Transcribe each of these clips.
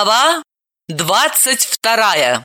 Глава 22.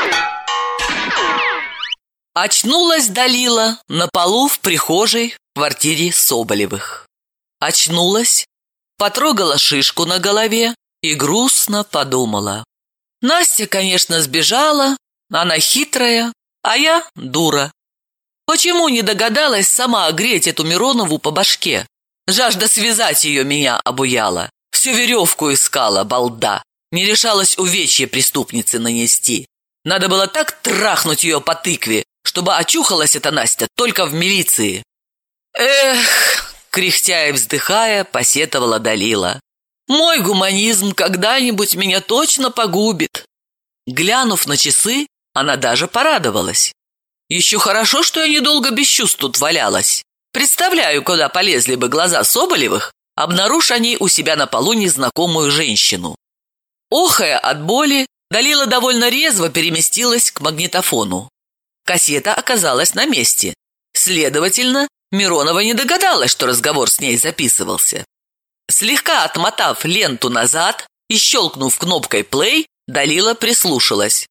Очнулась Далила на полу в прихожей в квартире Соболевых. Очнулась, потрогала шишку на голове и грустно подумала. Настя, конечно, сбежала, она хитрая, а я дура. Почему не догадалась сама огреть эту Миронову по башке? Жажда связать ее меня обуяла. Всю веревку искала, балда. Не решалась увечье преступнице нанести. Надо было так трахнуть ее по тыкве, чтобы очухалась эта Настя только в милиции. Эх, кряхтя и вздыхая, посетовала Далила. Мой гуманизм когда-нибудь меня точно погубит. Глянув на часы, она даже порадовалась. Еще хорошо, что я недолго без чувств тут валялась. Представляю, куда полезли бы глаза Соболевых, обнаружь они у себя на полу незнакомую женщину. Охая от боли, Далила довольно резво переместилась к магнитофону. Кассета оказалась на месте. Следовательно, Миронова не догадалась, что разговор с ней записывался. Слегка отмотав ленту назад и щелкнув кнопкой «плей», Далила прислушалась.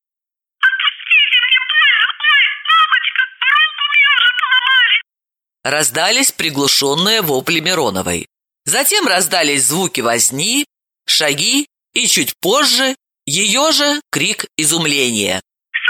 Раздались приглушенные вопли Мироновой. Затем раздались звуки возни, шаги и чуть позже ее же крик изумления.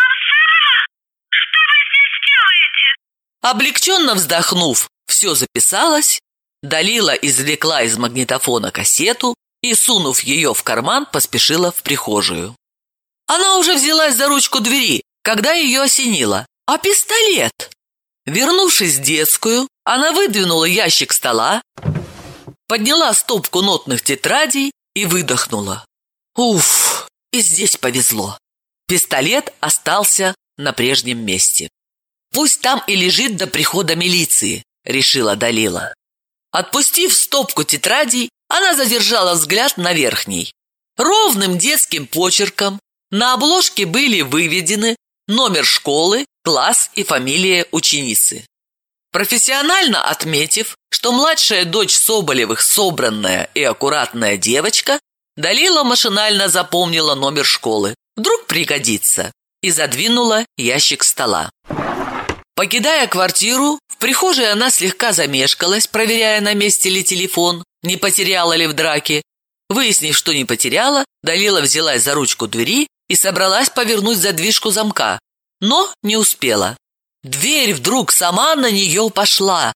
Что вы здесь делаете? Облегченно вздохнув, все записалось, Далила извлекла из магнитофона кассету и, сунув ее в карман, поспешила в прихожую. Она уже взялась за ручку двери, когда ее осенило. А пистолет? Вернувшись в детскую, она выдвинула ящик стола, подняла стопку нотных тетрадей и выдохнула. Уф, и здесь повезло. Пистолет остался на прежнем месте. Пусть там и лежит до прихода милиции, решила Далила. Отпустив стопку тетрадей, она задержала взгляд на верхней. Ровным детским почерком на обложке были выведены номер школы, класс и фамилия ученицы. Профессионально отметив, что младшая дочь Соболевых собранная и аккуратная девочка, Далила машинально запомнила номер школы. Вдруг пригодится. И задвинула ящик стола. Покидая квартиру, в прихожей она слегка замешкалась, проверяя, на месте ли телефон, не потеряла ли в драке. Выяснив, что не потеряла, Далила взялась за ручку двери и собралась повернуть задвижку замка, но не успела. Дверь вдруг сама на нее пошла.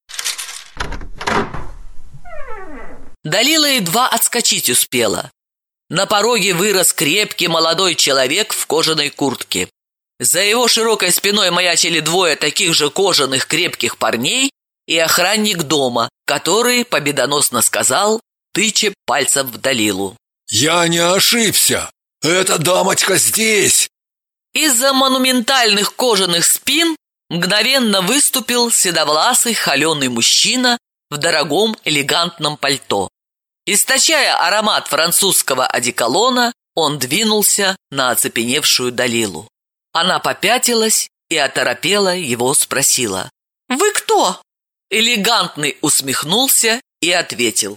Далила едва отскочить успела. На пороге вырос крепкий молодой человек в кожаной куртке. За его широкой спиной маячили двое таких же кожаных крепких парней и охранник дома, который победоносно сказал, тыча пальцем в Далилу. «Я не ошибся! Эта дамочка здесь!» Из-за монументальных кожаных спин мгновенно выступил седовласый холеный мужчина в дорогом элегантном пальто. Источая аромат французского одеколона, он двинулся на оцепеневшую Далилу. Она попятилась и оторопела его спросила. «Вы кто?» Элегантный усмехнулся и ответил.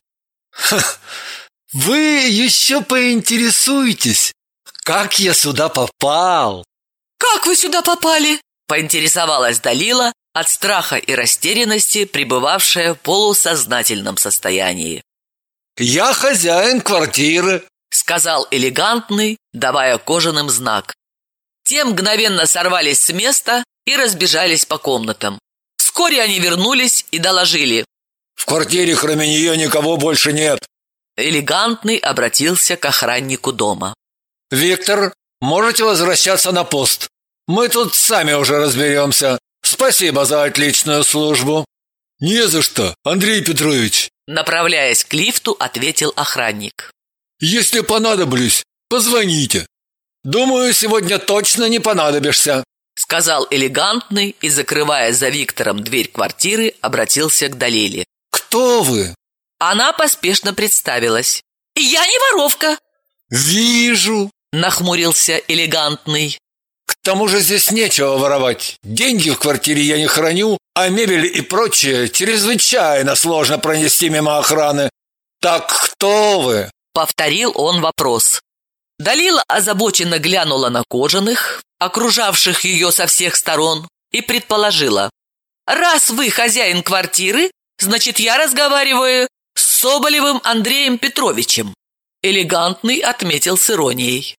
«Вы еще поинтересуетесь, как я сюда попал?» «Как вы сюда попали?» поинтересовалась Далила, от страха и растерянности пребывавшая в полусознательном состоянии. «Я хозяин квартиры», — сказал элегантный, давая кожаным знак. Те мгновенно сорвались с места и разбежались по комнатам. Вскоре они вернулись и доложили. «В квартире кроме нее никого больше нет». Элегантный обратился к охраннику дома. «Виктор, можете возвращаться на пост. Мы тут сами уже разберемся. Спасибо за отличную службу». «Не за что, Андрей Петрович», — направляясь к лифту, ответил охранник. «Если понадоблюсь, позвоните. Думаю, сегодня точно не понадобишься», — сказал элегантный и, закрывая за Виктором дверь квартиры, обратился к Далиле. «Кто вы?» Она поспешно представилась. «Я не воровка». «Вижу», — нахмурился элегантный. «К тому же здесь нечего воровать. Деньги в квартире я не храню, а мебель и прочее чрезвычайно сложно пронести мимо охраны. Так кто вы?» Повторил он вопрос. Далила озабоченно глянула на Кожаных, окружавших ее со всех сторон, и предположила: «Раз вы хозяин квартиры, значит, я разговариваю с Соболевым Андреем Петровичем». Элегантный отметил с иронией.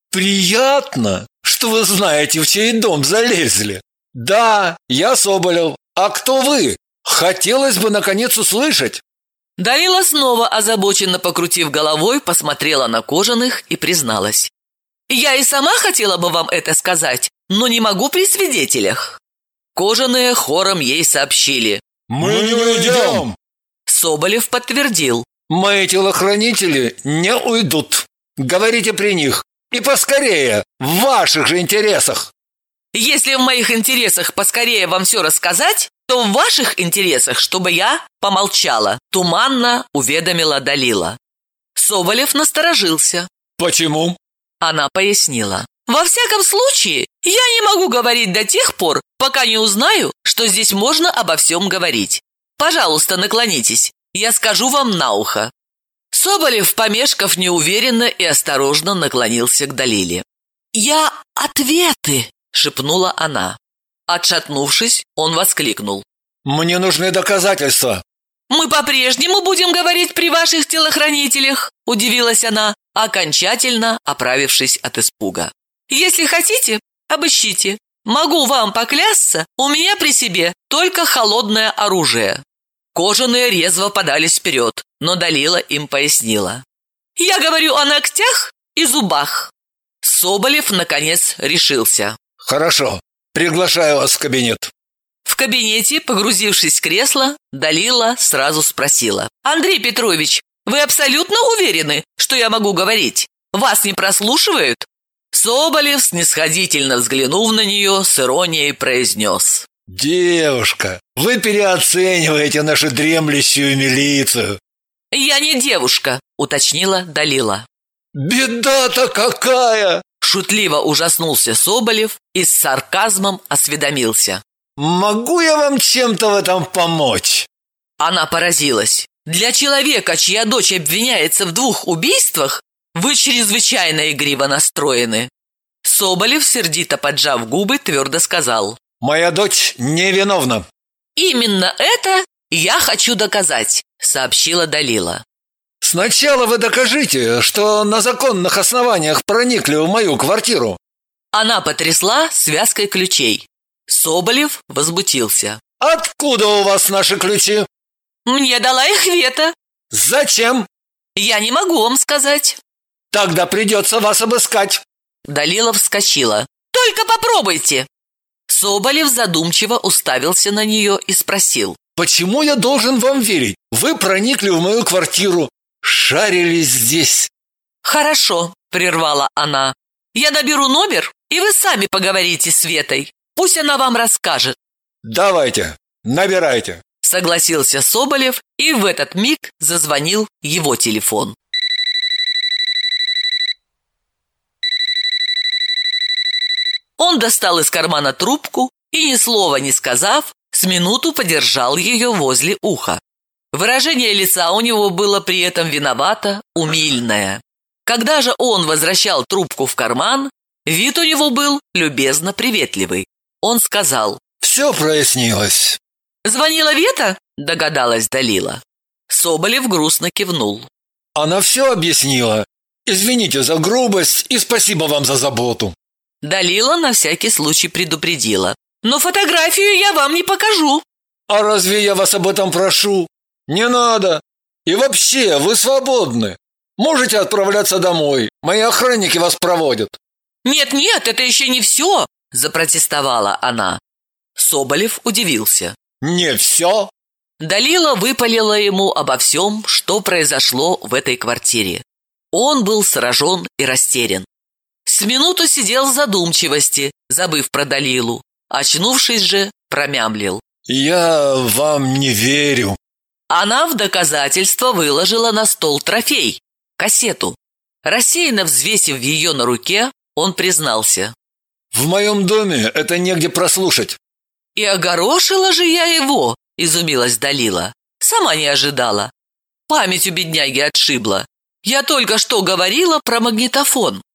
Приятно, что вы знаете, в чей дом залезли. Да, я Соболев. А кто вы? Хотелось бы наконец услышать. Далила снова, озабоченно покрутив головой, посмотрела на Кожаных и призналась: «Я и сама хотела бы вам это сказать, но не могу при свидетелях». Кожаные хором ей сообщили: «Мы не уйдем!» Соболев подтвердил: «Мои телохранители не уйдут. Говорите при них. И поскорее, в ваших же интересах». «Если в моих интересах поскорее вам все рассказать, то в ваших интересах, чтобы я помолчала», – туманно уведомила Далила. Соболев насторожился. «Почему?» Она пояснила: «Во всяком случае, я не могу говорить до тех пор, пока не узнаю, что здесь можно обо всем говорить. Пожалуйста, наклонитесь, я скажу вам на ухо». Соболев, помешков, неуверенно и осторожно наклонился к Далиле. «Я ответы!» – шепнула она. Отшатнувшись, он воскликнул: «Мне нужны доказательства». «Мы по-прежнему будем говорить при ваших телохранителях», – удивилась она, окончательно оправившись от испуга. «Если хотите, обыщите. Могу вам поклясться, у меня при себе только холодное оружие». Кожаные резво подались вперед, но Далила им пояснила: «Я говорю о ногтях и зубах». Соболев, наконец, решился: «Хорошо, приглашаю вас в кабинет». В кабинете, погрузившись в кресло, Далила сразу спросила: «Андрей Петрович, вы абсолютно уверены, что я могу говорить? Вас не прослушивают?» Соболев, снисходительно взглянув на нее, с иронией произнес: «Девушка, вы переоцениваете нашу дремлющую милицию». «Я не девушка», — уточнила Далила. «Беда-то какая!» — шутливо ужаснулся Соболев и с сарказмом осведомился: «Могу я вам чем-то в этом помочь?» Она поразилась. «Для человека, чья дочь обвиняется в 2 убийствах, вы чрезвычайно игриво настроены». Соболев, сердито поджав губы, твердо сказал: «Моя дочь невиновна». «Именно это я хочу доказать», — сообщила Далила. «Сначала вы докажите, что на законных основаниях проникли в мою квартиру». Она потрясла связкой ключей. Соболев возмутился: «Откуда у вас наши ключи?» «Мне дала их Вета». «Зачем?» «Я не могу вам сказать». «Тогда придется вас обыскать». Далила вскочила: «Только попробуйте». Соболев задумчиво уставился на нее и спросил: «Почему я должен вам верить? Вы проникли в мою квартиру, шарились здесь». «Хорошо», — прервала она. «Я наберу номер, и вы сами поговорите с Ветой. Пусть она вам расскажет». «Давайте, набирайте», — согласился Соболев, и в этот миг зазвонил его телефон. Он достал из кармана трубку и, ни слова не сказав, с минуту подержал ее возле уха. Выражение лица у него было при этом виновато, умильное. Когда же он возвращал трубку в карман, вид у него был любезно приветливый. Он сказал: «Все прояснилось». «Звонила Вета?» – догадалась Далила. Соболев грустно кивнул. «Она все объяснила. Извините за грубость и спасибо вам за заботу». Далила на всякий случай предупредила: «Но фотографию я вам не покажу». «А разве я вас об этом прошу? Не надо. И вообще, вы свободны. Можете отправляться домой. Мои охранники вас проводят». «Нет-нет, это еще не все», – запротестовала она. Соболев удивился. «Не все?» Далила выпалила ему обо всем, что произошло в этой квартире. Он был сражен и растерян. С минуту сидел в задумчивости, забыв про Далилу. Очнувшись же, промямлил: «Я вам не верю». Она в доказательство выложила на стол трофей – кассету. Рассеянно взвесив ее на руке, он признался: «В моем доме это негде прослушать». «И огорошила же я его», – изумилась Далила. «Сама не ожидала. Память у бедняги отшибла. Я только что говорила про магнитофон.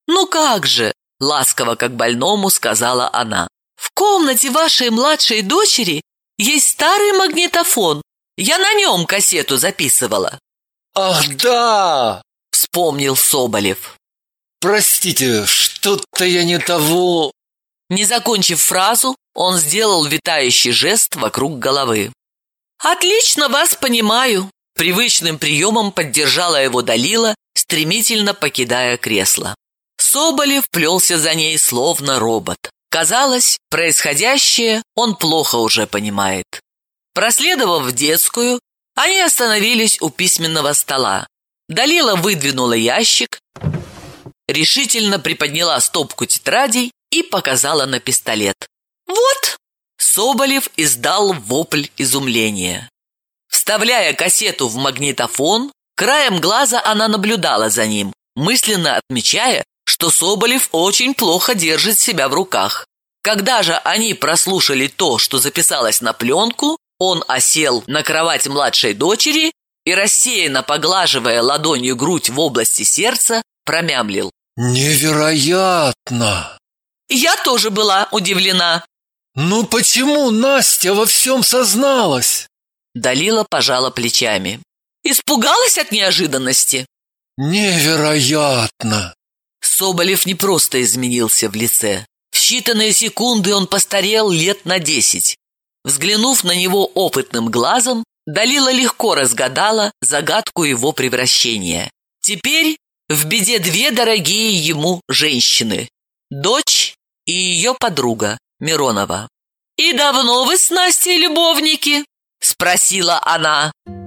«Ну как же!» – ласково, как больному, сказала она. «В комнате вашей младшей дочери есть старый магнитофон. Я на нем кассету записывала». «Ах, да!» – вспомнил Соболев. «Простите, что-то я не того...» Не закончив фразу, он сделал витающий жест вокруг головы. «Отлично вас понимаю!» – привычным приемом поддержала его Далила, стремительно покидая кресло. Соболев плелся за ней словно робот. Казалось, происходящее он плохо уже понимает. Проследовав в детскую, они остановились у письменного стола. Далила выдвинула ящик, решительно приподняла стопку тетрадей и показала на пистолет. «Вот!» Соболев издал вопль изумления. Вставляя кассету в магнитофон, краем глаза она наблюдала за ним, мысленно отмечая, что Соболев очень плохо держит себя в руках. Когда же они прослушали то, что записалось на пленку, он осел на кровать младшей дочери и, рассеянно поглаживая ладонью грудь в области сердца, промямлил: «Невероятно!» Я тоже была удивлена. «Ну почему Настя во всем созналась?» Далила пожала плечами. Испугалась от неожиданности. «Невероятно!» Соболев не просто изменился в лице. В считанные секунды он постарел лет на 10. Взглянув на него опытным глазом, Далила легко разгадала загадку его превращения. Теперь в беде две дорогие ему женщины – дочь и ее подруга Миронова. «И давно вы с Настей любовники?» – спросила она.